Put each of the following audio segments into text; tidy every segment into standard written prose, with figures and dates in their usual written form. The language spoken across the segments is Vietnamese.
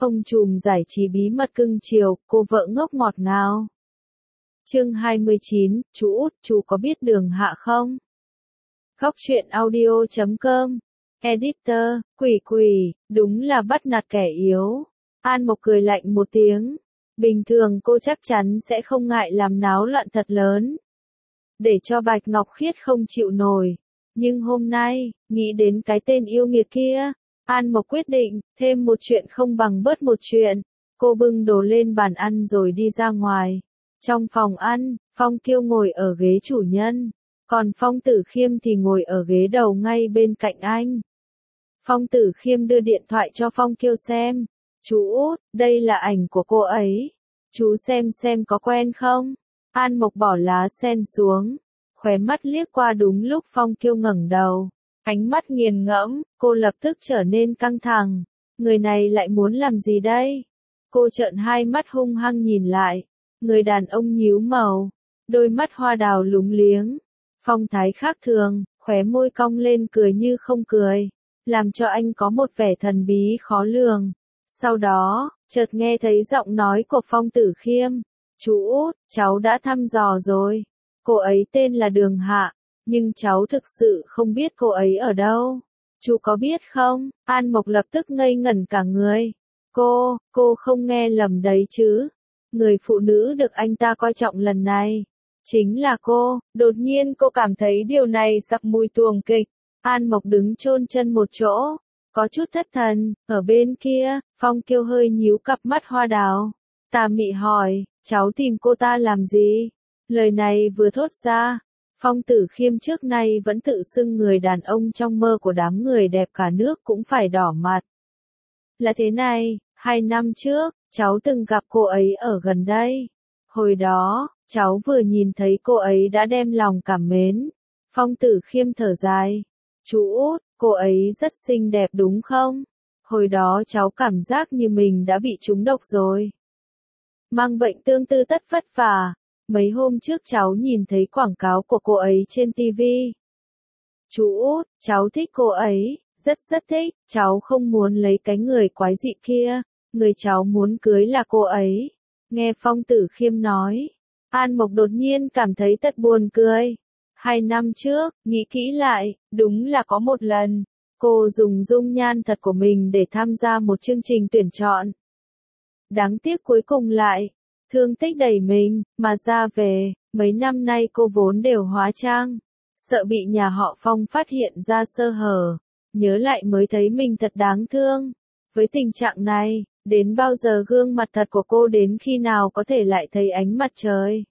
Ông trùm giải trí bí mật cưng chiều, cô vợ ngốc ngọt ngào. Chương 29, chú út, chú có biết Đường Hạ không? Góc truyện audio.com. Editor, quỷ, đúng là bắt nạt kẻ yếu. An Mộc cười lạnh một tiếng. Bình thường cô chắc chắn sẽ không ngại làm náo loạn thật lớn, để cho Bạch Ngọc Khiết không chịu nổi. Nhưng hôm nay, nghĩ đến cái tên yêu nghiệt kia, An Mộc quyết định, thêm một chuyện không bằng bớt một chuyện. Cô bưng đồ lên bàn ăn rồi đi ra ngoài. Trong phòng ăn, Phong Kiêu ngồi ở ghế chủ nhân, còn Phong Tử Khiêm thì ngồi ở ghế đầu ngay bên cạnh anh. Phong Tử Khiêm đưa điện thoại cho Phong Kiêu xem. Chú út, đây là ảnh của cô ấy. Chú xem có quen không? An Mộc bỏ lá sen xuống, khóe mắt liếc qua đúng lúc Phong Kiêu ngẩng đầu. Ánh mắt nghiền ngẫm, cô lập tức trở nên căng thẳng. Người này lại muốn làm gì đây? Cô trợn hai mắt hung hăng nhìn lại. Người đàn ông nhíu màu, đôi mắt hoa đào lúng liếng. Phong thái khác thường, khóe môi cong lên cười như không cười, làm cho anh có một vẻ thần bí khó lường. Sau đó, chợt nghe thấy giọng nói của Phong Tử Khiêm. Chú út, cháu đã thăm dò rồi. Cô ấy tên là Đường Hạ, nhưng cháu thực sự không biết cô ấy ở đâu. Chú có biết không? An Mộc lập tức ngây ngẩn cả người. Cô không nghe lầm đấy chứ. Người phụ nữ được anh ta coi trọng lần này chính là cô. Đột nhiên cô cảm thấy điều này sặc mùi tuồng kịch. An Mộc đứng chôn chân một chỗ, có chút thất thần. Ở bên kia, Phong Kiêu hơi nhíu cặp mắt hoa đào, tà mị hỏi, cháu tìm cô ta làm gì? Lời này vừa thốt ra, Phong Tử Khiêm trước nay vẫn tự xưng người đàn ông trong mơ của đám người đẹp cả nước cũng phải đỏ mặt. Là thế này, 2 năm trước, cháu từng gặp cô ấy ở gần đây. Hồi đó, cháu vừa nhìn thấy cô ấy đã đem lòng cảm mến. Phong Tử Khiêm thở dài. Chú út, cô ấy rất xinh đẹp đúng không? Hồi đó cháu cảm giác như mình đã bị trúng độc rồi. Mang bệnh tương tư tất vất vả. Mấy hôm trước cháu nhìn thấy quảng cáo của cô ấy trên TV. Chú út, cháu thích cô ấy, rất thích. Cháu không muốn lấy cái người quái dị kia. Người cháu muốn cưới là cô ấy. Nghe Phong Tử Khiêm nói, An Mộc đột nhiên cảm thấy thật buồn cười. 2 năm trước, nghĩ kỹ lại, đúng là có một lần, cô dùng dung nhan thật của mình để tham gia một chương trình tuyển chọn. Đáng tiếc cuối cùng lại, thương tích đầy mình, mà ra về. Mấy năm nay cô vốn đều hóa trang, sợ bị nhà họ Phong phát hiện ra sơ hở. Nhớ lại mới thấy mình thật đáng thương. Với tình trạng này, đến bao giờ gương mặt thật của cô đến khi nào có thể lại thấy ánh mặt trời?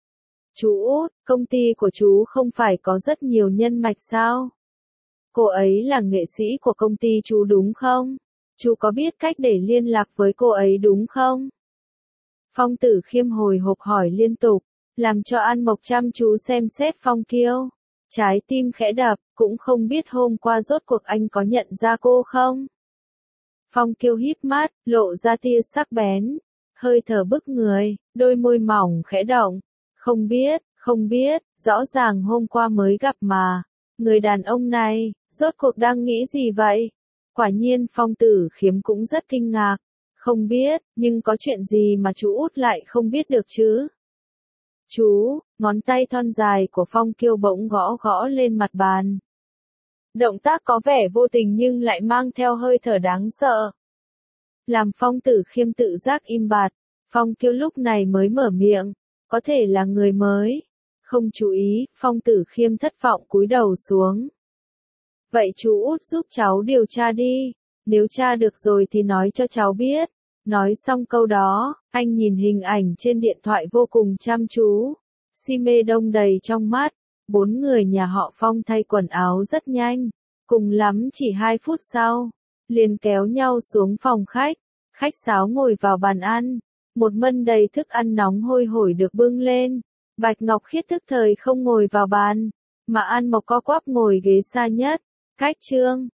Chú út, công ty của chú không phải có rất nhiều nhân mạch sao? Cô ấy là nghệ sĩ của công ty chú đúng không? Chú có biết cách để liên lạc với cô ấy đúng không? Phong Tử Khiêm hồi hộp hỏi liên tục, làm cho An Mộc chăm chú xem xét Phong Kiêu. Trái tim khẽ đập, cũng không biết hôm qua rốt cuộc anh có nhận ra cô không? Phong Kiêu híp mắt, lộ ra tia sắc bén, hơi thở bức người, đôi môi mỏng khẽ động. Không biết, rõ ràng hôm qua mới gặp mà. Người đàn ông này, rốt cuộc đang nghĩ gì vậy? Quả nhiên Phong Tử Khiêm cũng rất kinh ngạc. Không biết, nhưng có chuyện gì mà chú út lại không biết được chứ? Chú, ngón tay thon dài của Phong Kiêu bỗng gõ lên mặt bàn. Động tác có vẻ vô tình nhưng lại mang theo hơi thở đáng sợ. Làm Phong Tử Khiêm tự giác im bặt, Phong Kiêu lúc này mới mở miệng. Có thể là người mới. Không chú ý, Phong Tử Khiêm thất vọng cúi đầu xuống. Vậy chú út giúp cháu điều tra đi. Nếu tra được rồi thì nói cho cháu biết. Nói xong câu đó, anh nhìn hình ảnh trên điện thoại vô cùng chăm chú. Si mê đông đầy trong mắt. 4 người nhà họ Phong thay quần áo rất nhanh. Cùng lắm chỉ 2 phút sau, liền kéo nhau xuống phòng khách. Khách sáo ngồi vào bàn ăn. Một mâm đầy thức ăn nóng hôi hổi được bưng lên. Bạch Ngọc Khiết tức thời không ngồi vào bàn, mà An Mộc co quắp ngồi ghế xa nhất, cách Trương